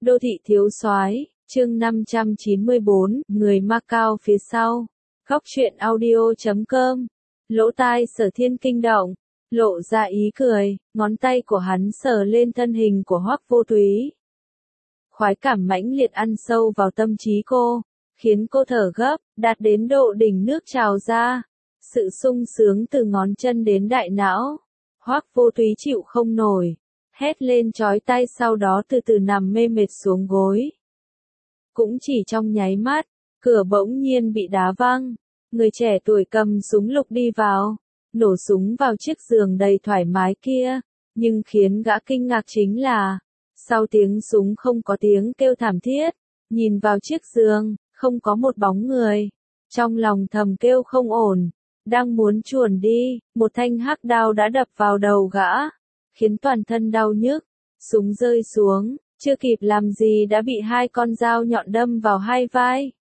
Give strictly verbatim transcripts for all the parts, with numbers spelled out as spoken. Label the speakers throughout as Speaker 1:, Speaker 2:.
Speaker 1: Đô thị thiếu soái, chương năm trăm chín mươi bốn, người Macau phía sau. Góc truyện audio chấm com. Lỗ tai Sở Thiên kinh động, lộ ra ý cười, ngón tay của hắn sờ lên thân hình của Hoắc Vô Túy. Khoái cảm mãnh liệt ăn sâu vào tâm trí cô, khiến cô thở gấp, đạt đến độ đỉnh nước trào ra. Sự sung sướng từ ngón chân đến đại não. Hoắc Vô Túy chịu không nổi, hét lên chói tai, sau đó từ từ nằm mê mệt xuống gối. Cũng chỉ trong nháy mắt, cửa bỗng nhiên bị đá văng, người trẻ tuổi cầm súng lục đi vào, nổ súng vào chiếc giường đầy thoải mái kia, nhưng khiến gã kinh ngạc chính là, sau tiếng súng không có tiếng kêu thảm thiết, nhìn vào chiếc giường, không có một bóng người. Trong lòng thầm kêu không ổn, đang muốn chuồn đi, một thanh hắc đao đã đập vào đầu gã, khiến toàn thân đau nhức. Súng rơi xuống, chưa kịp làm gì đã bị hai con dao nhọn đâm vào hai vai.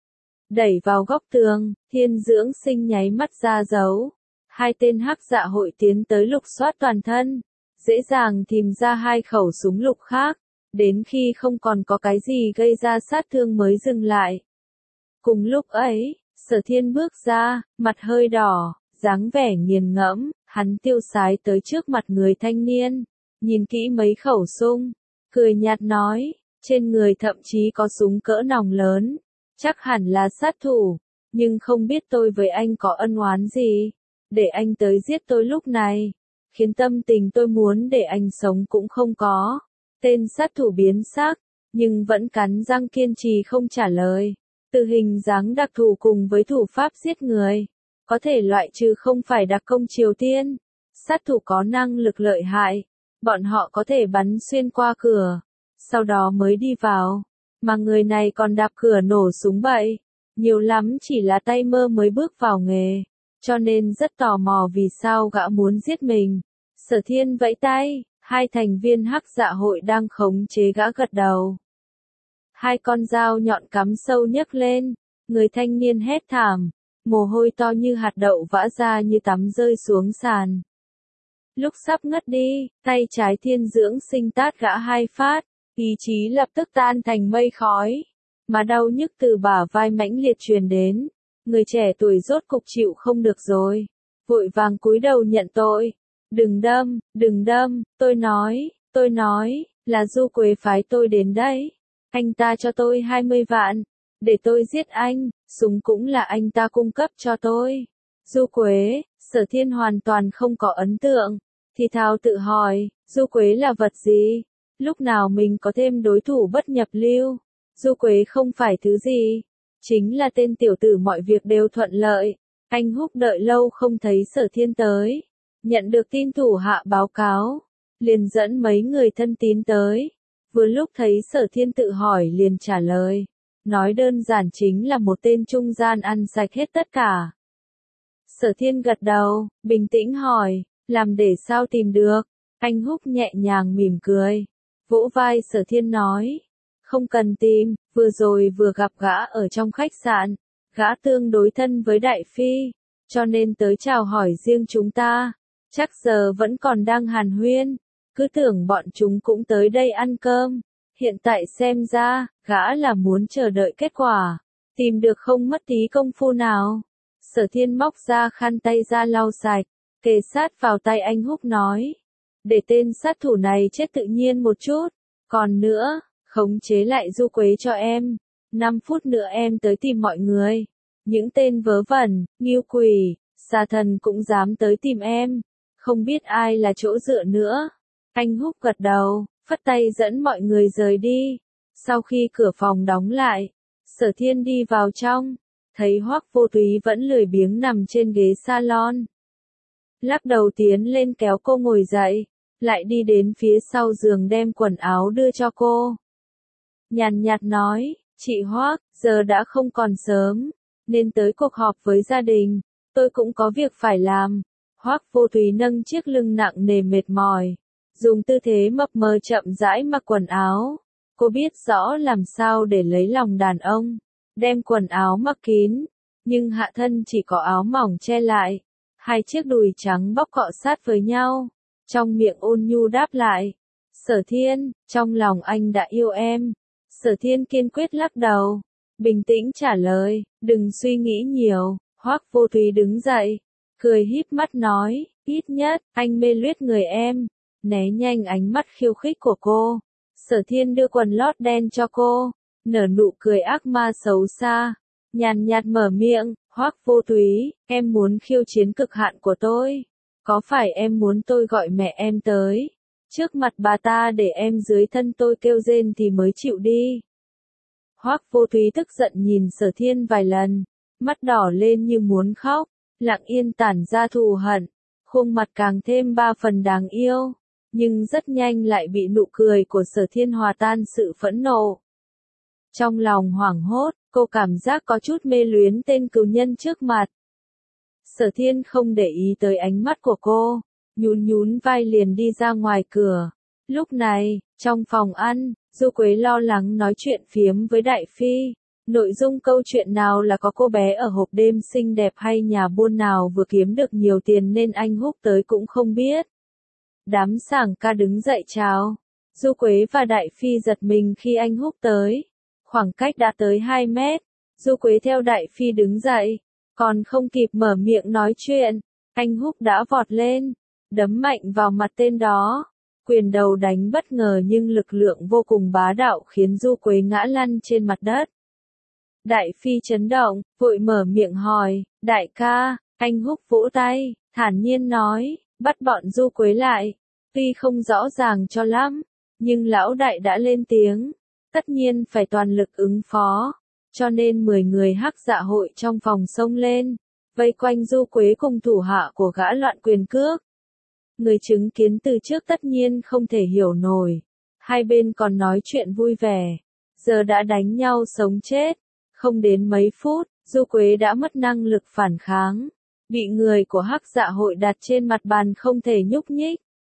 Speaker 1: Đẩy vào góc tường, Thiên Dưỡng Sinh nháy mắt ra dấu. Hai tên hắc dạ hội tiến tới lục soát toàn thân, dễ dàng tìm ra hai khẩu súng lục khác, đến khi không còn có cái gì gây ra sát thương mới dừng lại. Cùng lúc ấy, Sở Thiên bước ra, mặt hơi đỏ, dáng vẻ nghiền ngẫm, hắn tiêu sái tới trước mặt người thanh niên, nhìn kỹ mấy khẩu súng, cười nhạt nói, trên người thậm chí có súng cỡ nòng lớn, chắc hẳn là sát thủ, nhưng không biết tôi với anh có ân oán gì, để anh tới giết tôi lúc này, khiến tâm tình tôi muốn để anh sống cũng không có. Tên sát thủ biến sắc, nhưng vẫn cắn răng kiên trì không trả lời. Từ hình dáng đặc thù cùng với thủ pháp giết người, có thể loại trừ không phải đặc công Triều Tiên. Sát thủ có năng lực lợi hại, bọn họ có thể bắn xuyên qua cửa, sau đó mới đi vào, mà người này còn đạp cửa nổ súng bậy, nhiều lắm chỉ là tay mơ mới bước vào nghề, cho nên rất tò mò vì sao gã muốn giết mình. Sở Thiên vẫy tay, hai thành viên hắc dạ hội đang khống chế gã gật đầu. Hai con dao nhọn cắm sâu nhấc lên, người thanh niên hét thảm, mồ hôi to như hạt đậu vã ra như tắm rơi xuống sàn. Lúc sắp ngất đi, tay trái Thiên Dưỡng Sinh tát gã hai phát, ý chí lập tức tan thành mây khói, mà đau nhức từ bả vai mãnh liệt truyền đến. Người trẻ tuổi rốt cục chịu không được rồi, vội vàng cúi đầu nhận tội. Đừng đâm, đừng đâm, tôi nói, tôi nói, là Du Quế phái tôi đến đấy. Anh ta cho tôi hai mươi vạn, để tôi giết anh, súng cũng là anh ta cung cấp cho tôi. Du Quế, Sở Thiên hoàn toàn không có ấn tượng, thì thào tự hỏi, Du Quế là vật gì? Lúc nào mình có thêm đối thủ bất nhập lưu? Du Quế không phải thứ gì, chính là tên tiểu tử mọi việc đều thuận lợi. Anh Húc đợi lâu không thấy Sở Thiên tới, nhận được tin thủ hạ báo cáo, liền dẫn mấy người thân tín tới. Vừa lúc thấy Sở Thiên tự hỏi liền trả lời, nói đơn giản chính là một tên trung gian ăn sạch hết tất cả. Sở Thiên gật đầu, bình tĩnh hỏi, làm để sao tìm được? Anh Húc nhẹ nhàng mỉm cười, vỗ vai Sở Thiên nói, không cần tìm, vừa rồi vừa gặp gã ở trong khách sạn, gã tương đối thân với Đại Phi, cho nên tới chào hỏi riêng chúng ta, chắc giờ vẫn còn đang hàn huyên, cứ tưởng bọn chúng cũng tới đây ăn cơm, hiện tại xem ra, gã là muốn chờ đợi kết quả, tìm được không mất tí công phu nào. Sở Thiên móc ra khăn tay ra lau sạch, kề sát vào tay anh Húc nói, để tên sát thủ này chết tự nhiên một chút, còn nữa, khống chế lại Du Quế cho em, năm phút nữa em tới tìm mọi người, những tên vớ vẩn, nghiêu quỷ, xà thần cũng dám tới tìm em, không biết ai là chỗ dựa nữa. Anh Húc gật đầu, phất tay dẫn mọi người rời đi. Sau khi cửa phòng đóng lại, Sở Thiên đi vào trong, thấy Hoắc Vô Túy vẫn lười biếng nằm trên ghế salon. Lắc đầu tiến lên kéo cô ngồi dậy, lại đi đến phía sau giường đem quần áo đưa cho cô. Nhàn nhạt nói, chị Hoắc, giờ đã không còn sớm, nên tới cuộc họp với gia đình, tôi cũng có việc phải làm. Hoắc Vô Túy nâng chiếc lưng nặng nề mệt mỏi, dùng tư thế mập mờ chậm rãi mặc quần áo. Cô biết rõ làm sao để lấy lòng đàn ông, đem quần áo mặc kín, nhưng hạ thân chỉ có áo mỏng che lại, hai chiếc đùi trắng bóc cọ sát với nhau, trong miệng ôn nhu đáp lại, Sở Thiên, trong lòng anh đã yêu em. Sở Thiên kiên quyết lắc đầu, bình tĩnh trả lời, đừng suy nghĩ nhiều. Hoắc Vô Thúy đứng dậy, cười híp mắt nói, ít nhất, anh mê luyết người em. Né nhanh ánh mắt khiêu khích của cô. Sở Thiên đưa quần lót đen cho cô, nở nụ cười ác ma xấu xa, nhàn nhạt mở miệng, Hoắc Vô Thúy, em muốn khiêu chiến cực hạn của tôi. Có phải em muốn tôi gọi mẹ em tới trước mặt bà ta để em dưới thân tôi kêu rên thì mới chịu đi? Hoắc Vô Thúy tức giận nhìn Sở Thiên vài lần, mắt đỏ lên như muốn khóc, lặng yên tản ra thù hận, khuôn mặt càng thêm ba phần đáng yêu, nhưng rất nhanh lại bị nụ cười của Sở Thiên hòa tan sự phẫn nộ. Trong lòng hoảng hốt, cô cảm giác có chút mê luyến tên cừu nhân trước mặt. Sở Thiên không để ý tới ánh mắt của cô, nhún nhún vai liền đi ra ngoài cửa. Lúc này, trong phòng ăn, Du Quế lo lắng nói chuyện phiếm với Đại Phi. Nội dung câu chuyện nào là có cô bé ở hộp đêm xinh đẹp hay nhà buôn nào vừa kiếm được nhiều tiền nên anh Húc tới cũng không biết. Đám sảng ca đứng dậy chào. Du Quế và Đại Phi giật mình khi anh Húc tới. Khoảng cách đã tới hai mét. Du Quế theo Đại Phi đứng dậy. Còn không kịp mở miệng nói chuyện, anh Húc đã vọt lên, đấm mạnh vào mặt tên đó. Quyền đầu đánh bất ngờ nhưng lực lượng vô cùng bá đạo khiến Du Quế ngã lăn trên mặt đất. Đại Phi chấn động, vội mở miệng hỏi, đại ca, anh Húc vỗ tay, thản nhiên nói, bắt bọn Du Quế lại. Tuy không rõ ràng cho lắm, nhưng lão đại đã lên tiếng, tất nhiên phải toàn lực ứng phó. Cho nên mười người hắc dạ hội trong phòng xông lên, vây quanh Du Quế cùng thủ hạ của gã loạn quyền cước. Người chứng kiến từ trước tất nhiên không thể hiểu nổi. Hai bên còn nói chuyện vui vẻ, giờ đã đánh nhau sống chết. Không đến mấy phút, Du Quế đã mất năng lực phản kháng, bị người của hắc dạ hội đặt trên mặt bàn không thể nhúc nhích.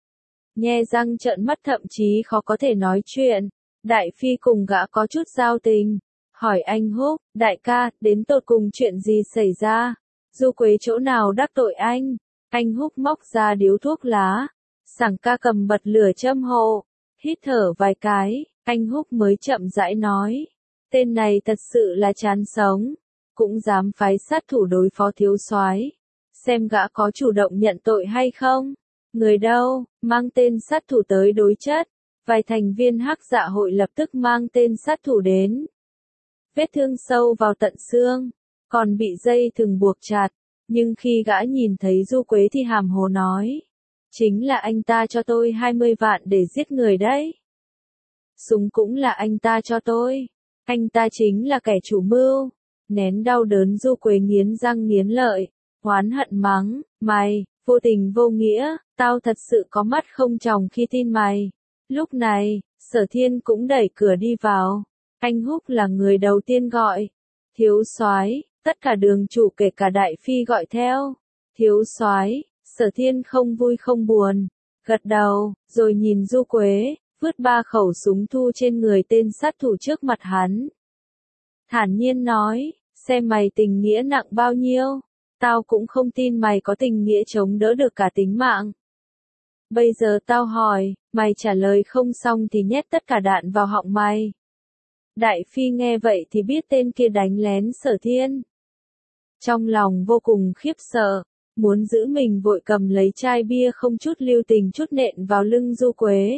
Speaker 1: Nhe răng trợn mắt thậm chí khó có thể nói chuyện. Đại Phi cùng gã có chút giao tình. Hỏi anh Húc, đại ca, đến tột cùng chuyện gì xảy ra? Du Quế chỗ nào đắc tội anh? Anh Húc móc ra điếu thuốc lá. Sảng ca cầm bật lửa châm hộ. Hít thở vài cái, anh Húc mới chậm rãi nói. Tên này thật sự là chán sống. Cũng dám phái sát thủ đối phó thiếu soái. Xem gã có chủ động nhận tội hay không? Người đâu, mang tên sát thủ tới đối chất. Vài thành viên hắc dạ hội lập tức mang tên sát thủ đến. Vết thương sâu vào tận xương, còn bị dây thừng buộc chặt, nhưng khi gã nhìn thấy Du Quế thì hàm hồ nói, chính là anh ta cho tôi hai mươi vạn để giết người đấy. Súng cũng là anh ta cho tôi, anh ta chính là kẻ chủ mưu. Nén đau đớn Du Quế nghiến răng nghiến lợi, oán hận mắng, mày, vô tình vô nghĩa, tao thật sự có mắt không tròng khi tin mày. Lúc này, Sở Thiên cũng đẩy cửa đi vào. Anh Húc là người đầu tiên gọi. Thiếu soái, tất cả đường chủ kể cả Đại Phi gọi theo. Thiếu soái, Sở Thiên không vui không buồn, gật đầu, rồi nhìn Du Quế, vứt ba khẩu súng thu trên người tên sát thủ trước mặt hắn. Thản nhiên nói, xem mày tình nghĩa nặng bao nhiêu, tao cũng không tin mày có tình nghĩa chống đỡ được cả tính mạng. Bây giờ tao hỏi, mày trả lời không xong thì nhét tất cả đạn vào họng mày. Đại Phi nghe vậy thì biết tên kia đánh lén Sở Thiên. Trong lòng vô cùng khiếp sợ, muốn giữ mình vội cầm lấy chai bia không chút lưu tình chút nện vào lưng Du Quế.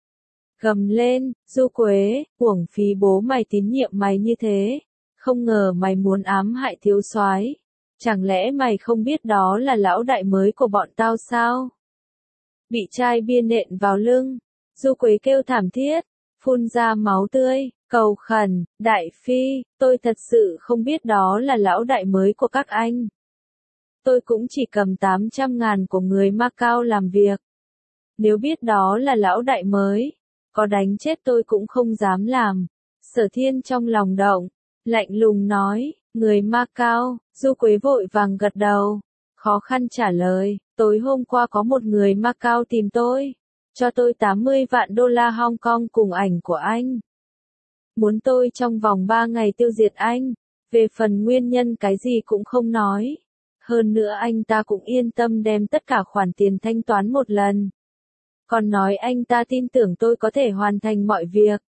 Speaker 1: Gầm lên, Du Quế, uổng phí bố mày tín nhiệm mày như thế, không ngờ mày muốn ám hại thiếu soái. Chẳng lẽ mày không biết đó là lão đại mới của bọn tao sao? Bị chai bia nện vào lưng, Du Quế kêu thảm thiết, phun ra máu tươi, cầu khẩn, Đại Phi, tôi thật sự không biết đó là lão đại mới của các anh. Tôi cũng chỉ cầm tám trăm ngàn của người Macau làm việc. Nếu biết đó là lão đại mới, có đánh chết tôi cũng không dám làm. Sở Thiên trong lòng động, lạnh lùng nói, người Macau. Du Quế vội vàng gật đầu, khó khăn trả lời, tối hôm qua có một người Macau tìm tôi, cho tôi tám mươi vạn đô la Hong Kong cùng ảnh của anh. Muốn tôi trong vòng ba ngày tiêu diệt anh, về phần nguyên nhân cái gì cũng không nói. Hơn nữa anh ta cũng yên tâm đem tất cả khoản tiền thanh toán một lần. còn nói anh ta tin tưởng tôi có thể hoàn thành mọi việc.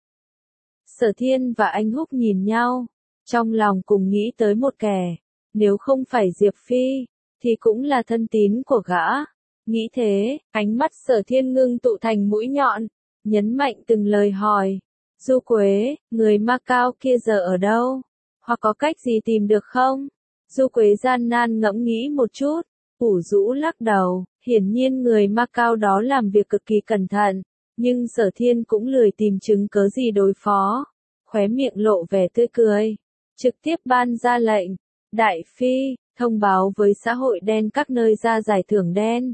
Speaker 1: Sở Thiên và anh Húc nhìn nhau, trong lòng cùng nghĩ tới một kẻ, nếu không phải Diệp Phi, thì cũng là thân tín của gã. Nghĩ thế, ánh mắt Sở Thiên ngưng tụ thành mũi nhọn, nhấn mạnh từng lời hỏi. Du Quế, người Macau kia giờ ở đâu? Hoặc có cách gì tìm được không? Du Quế gian nan ngẫm nghĩ một chút, ủ rũ lắc đầu, hiển nhiên người Macau đó làm việc cực kỳ cẩn thận, nhưng Sở Thiên cũng lười tìm chứng cớ gì đối phó, khóe miệng lộ vẻ tươi cười, trực tiếp ban ra lệnh, Đại Phi, thông báo với xã hội đen các nơi ra giải thưởng đen.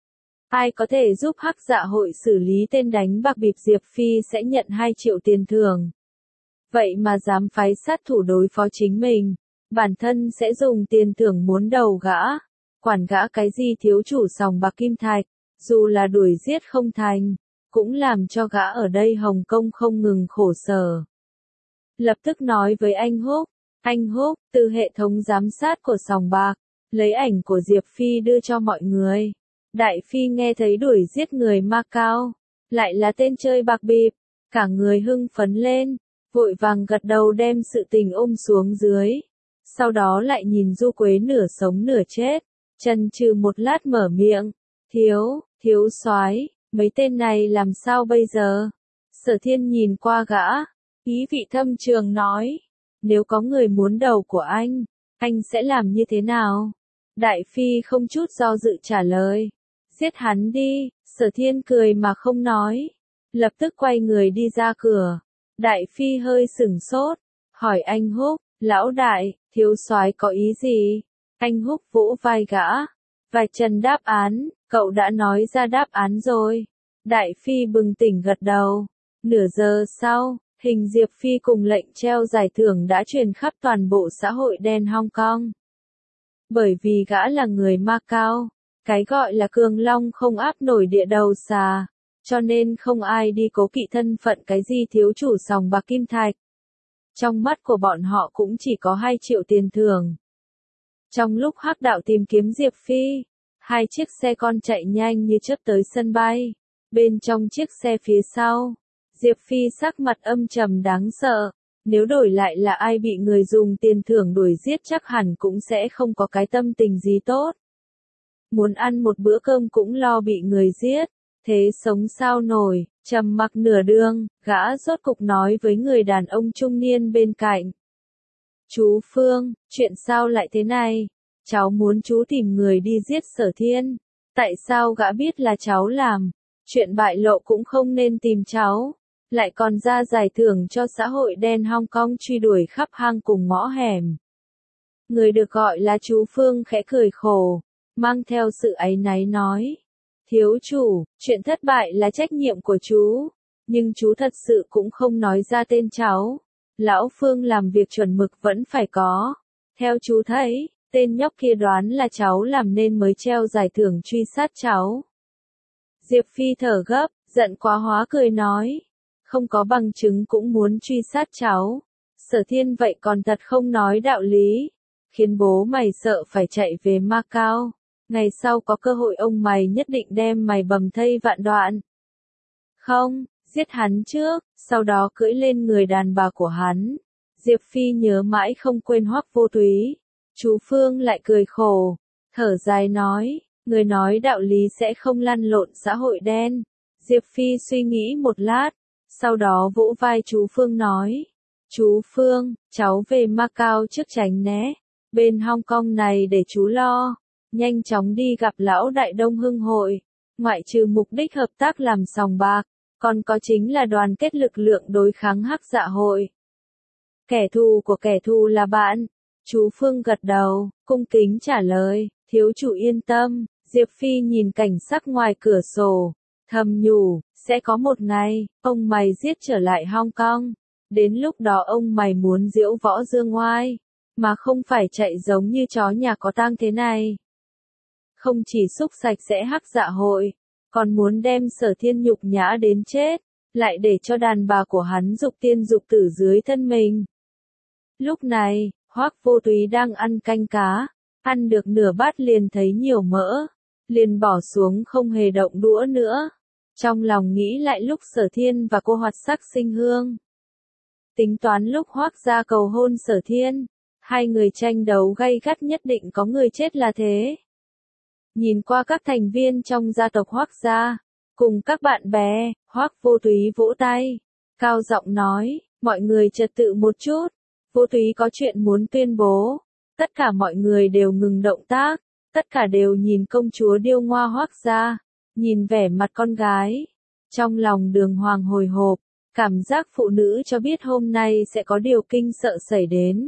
Speaker 1: Ai có thể giúp Hắc Dạ hội xử lý tên đánh bạc bịp Diệp Phi sẽ nhận hai triệu tiền thưởng. Vậy mà dám phái sát thủ đối phó chính mình, bản thân sẽ dùng tiền thưởng muốn đầu gã, quản gã cái gì thiếu chủ sòng bạc Kim Thạch, dù là đuổi giết không thành, cũng làm cho gã ở đây Hồng Kông không ngừng khổ sở. Lập tức nói với anh Húc, anh Húc, từ hệ thống giám sát của sòng bạc, lấy ảnh của Diệp Phi đưa cho mọi người. Đại Phi nghe thấy đuổi giết người Macau, lại là tên chơi bạc bịp, cả người hưng phấn lên, vội vàng gật đầu đem sự tình ôm xuống dưới. Sau đó lại nhìn Du Quế nửa sống nửa chết, chần chừ một lát mở miệng, thiếu, thiếu soái, mấy tên này làm sao bây giờ? Sở Thiên nhìn qua gã, ý vị thâm trường nói, nếu có người muốn đầu của anh, anh sẽ làm như thế nào? Đại Phi không chút do dự trả lời, giết hắn đi. Sở Thiên cười mà không nói, lập tức quay người đi ra cửa. Đại Phi hơi sửng sốt, hỏi anh Húc, lão đại, thiếu soái có ý gì? Anh Húc vỗ vai gã, vài chân đáp án, cậu đã nói ra đáp án rồi. Đại Phi bừng tỉnh gật đầu. Nửa giờ sau, hình Diệp Phi cùng lệnh treo giải thưởng đã truyền khắp toàn bộ xã hội đen Hong Kong. Bởi vì gã là người Macau, cái gọi là cường long không áp nổi địa đầu xà, cho nên không ai đi cố kỵ thân phận cái gì thiếu chủ sòng bạc Kim Thạch. Trong mắt của bọn họ cũng chỉ có hai triệu tiền thưởng. Trong lúc Hắc Đạo tìm kiếm Diệp Phi, hai chiếc xe con chạy nhanh như chớp tới sân bay. Bên trong chiếc xe phía sau, Diệp Phi sắc mặt âm trầm đáng sợ. Nếu đổi lại là ai bị người dùng tiền thưởng đuổi giết chắc hẳn cũng sẽ không có cái tâm tình gì tốt. Muốn ăn một bữa cơm cũng lo bị người giết, thế sống sao nổi, trầm mặc nửa đường, gã rốt cục nói với người đàn ông trung niên bên cạnh. Chú Phương, chuyện sao lại thế này? Cháu muốn chú tìm người đi giết Sở Thiên. Tại sao gã biết là cháu làm? Chuyện bại lộ cũng không nên tìm cháu. Lại còn ra giải thưởng cho xã hội đen Hong Kong truy đuổi khắp hang cùng ngõ hẻm. Người được gọi là chú Phương khẽ cười khổ, mang theo sự áy náy nói. Thiếu chủ, chuyện thất bại là trách nhiệm của chú, nhưng chú thật sự cũng không nói ra tên cháu. Lão Phương làm việc chuẩn mực vẫn phải có. Theo chú thấy, tên nhóc kia đoán là cháu làm nên mới treo giải thưởng truy sát cháu. Diệp Phi thở gấp, giận quá hóa cười nói. Không có bằng chứng cũng muốn truy sát cháu. Sở Thiên vậy còn thật không nói đạo lý, khiến bố mày sợ phải chạy về Macau. Ngày sau có cơ hội ông mày nhất định đem mày bầm thây vạn đoạn. Không, giết hắn trước, sau đó cưỡi lên người đàn bà của hắn. Diệp Phi nhớ mãi không quên Hoắc Vô Túy. Chú Phương lại cười khổ, thở dài nói, người nói đạo lý sẽ không lăn lộn xã hội đen. Diệp Phi suy nghĩ một lát, sau đó vỗ vai chú Phương nói, chú Phương, cháu về Macau trước tránh né, bên Hong Kong này để chú lo, nhanh chóng đi gặp lão đại Đông Hưng hội, ngoại trừ mục đích hợp tác làm sòng bạc, còn có chính là đoàn kết lực lượng đối kháng Hắc Dạ hội. Kẻ thù của kẻ thù là bạn. Chú Phương gật đầu, cung kính trả lời, thiếu chủ yên tâm. Diệp Phi nhìn cảnh sắc ngoài cửa sổ, thầm nhủ, sẽ có một ngày, ông mày giết trở lại Hong Kong. Đến lúc đó ông mày muốn diễu võ dương oai, mà không phải chạy giống như chó nhà có tang thế này. Không chỉ xúc sạch sẽ Hắc Dạ hội, còn muốn đem Sở Thiên nhục nhã đến chết, lại để cho đàn bà của hắn dục tiên dục tử dưới thân mình. Lúc này, Hoắc Vô Túy đang ăn canh cá, ăn được nửa bát liền thấy nhiều mỡ, liền bỏ xuống không hề động đũa nữa. Trong lòng nghĩ lại lúc Sở Thiên và cô Hoạt Sắc sinh hương. Tính toán lúc Hoác gia cầu hôn Sở Thiên, hai người tranh đấu gay gắt nhất định có người chết là thế. Nhìn qua các thành viên trong gia tộc Hoác gia, cùng các bạn bè, Hoác Vô Túy vỗ tay, cao giọng nói, mọi người trật tự một chút, Vô Túy có chuyện muốn tuyên bố. Tất cả mọi người đều ngừng động tác, tất cả đều nhìn công chúa điêu ngoa Hoác gia, nhìn vẻ mặt con gái. Trong lòng Đường Hoàng hồi hộp, cảm giác phụ nữ cho biết hôm nay sẽ có điều kinh sợ xảy đến.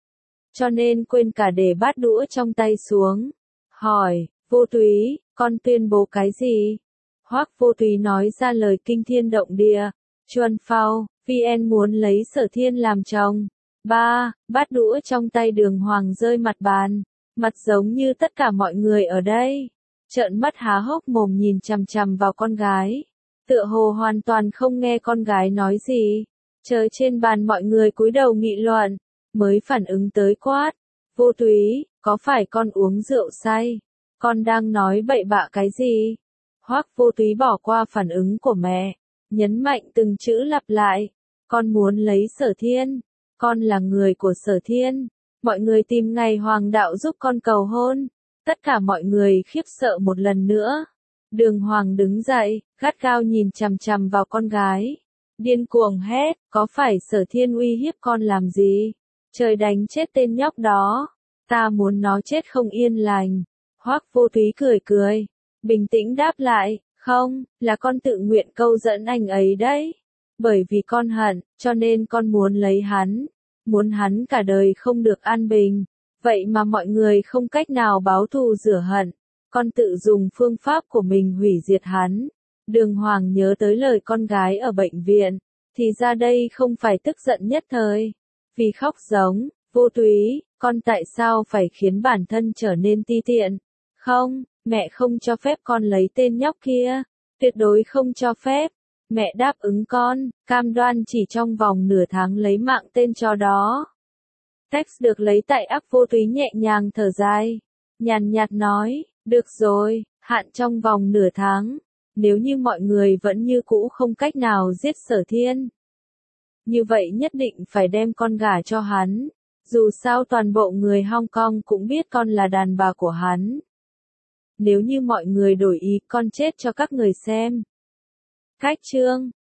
Speaker 1: Cho nên quên cả để bát đũa trong tay xuống. Hỏi, Vô Túy, con tuyên bố cái gì? Hoác Vô Túy nói ra lời kinh thiên động địa. Chuan Phao, vê en muốn lấy Sở Thiên làm chồng. Ba, bát đũa trong tay Đường Hoàng rơi mặt bàn. Mặt giống như tất cả mọi người ở đây. Trợn mắt há hốc mồm nhìn chằm chằm vào con gái. Tựa hồ hoàn toàn không nghe con gái nói gì. Trời trên bàn mọi người cúi đầu nghị luận. Mới phản ứng tới quát. Vô Túy, có phải con uống rượu say? Con đang nói bậy bạ cái gì? Hoác Vô Túy bỏ qua phản ứng của mẹ. Nhấn mạnh từng chữ lặp lại. Con muốn lấy Sở Thiên. Con là người của Sở Thiên. Mọi người tìm ngày hoàng đạo giúp con cầu hôn. Tất cả mọi người khiếp sợ một lần nữa. Đường Hoàng đứng dậy, gắt gao nhìn chằm chằm vào con gái. Điên cuồng hét, có phải Sở Thiên uy hiếp con làm gì? Trời đánh chết tên nhóc đó. Ta muốn nó chết không yên lành. Hoác Vô Túy cười cười. Bình tĩnh đáp lại, không, là con tự nguyện câu dẫn anh ấy đấy. Bởi vì con hận, cho nên con muốn lấy hắn. Muốn hắn cả đời không được an bình. Vậy mà mọi người không cách nào báo thù rửa hận. Con tự dùng phương pháp của mình hủy diệt hắn. Đường Hoàng nhớ tới lời con gái ở bệnh viện. Thì ra đây không phải tức giận nhất thời. Vì khóc giống, Vô Túy, con tại sao phải khiến bản thân trở nên ti tiện? Không, mẹ không cho phép con lấy tên nhóc kia. Tuyệt đối không cho phép. Mẹ đáp ứng con, cam đoan chỉ trong vòng nửa tháng lấy mạng tên chó đó. Text được lấy tại app Vô Túy nhẹ nhàng thở dài. Nhàn nhạt nói, được rồi, hạn trong vòng nửa tháng. Nếu như mọi người vẫn như cũ không cách nào giết Sở Thiên. Như vậy nhất định phải đem con gả cho hắn. Dù sao toàn bộ người Hong Kong cũng biết con là đàn bà của hắn. Nếu như mọi người đổi ý con chết cho các người xem. Cách chương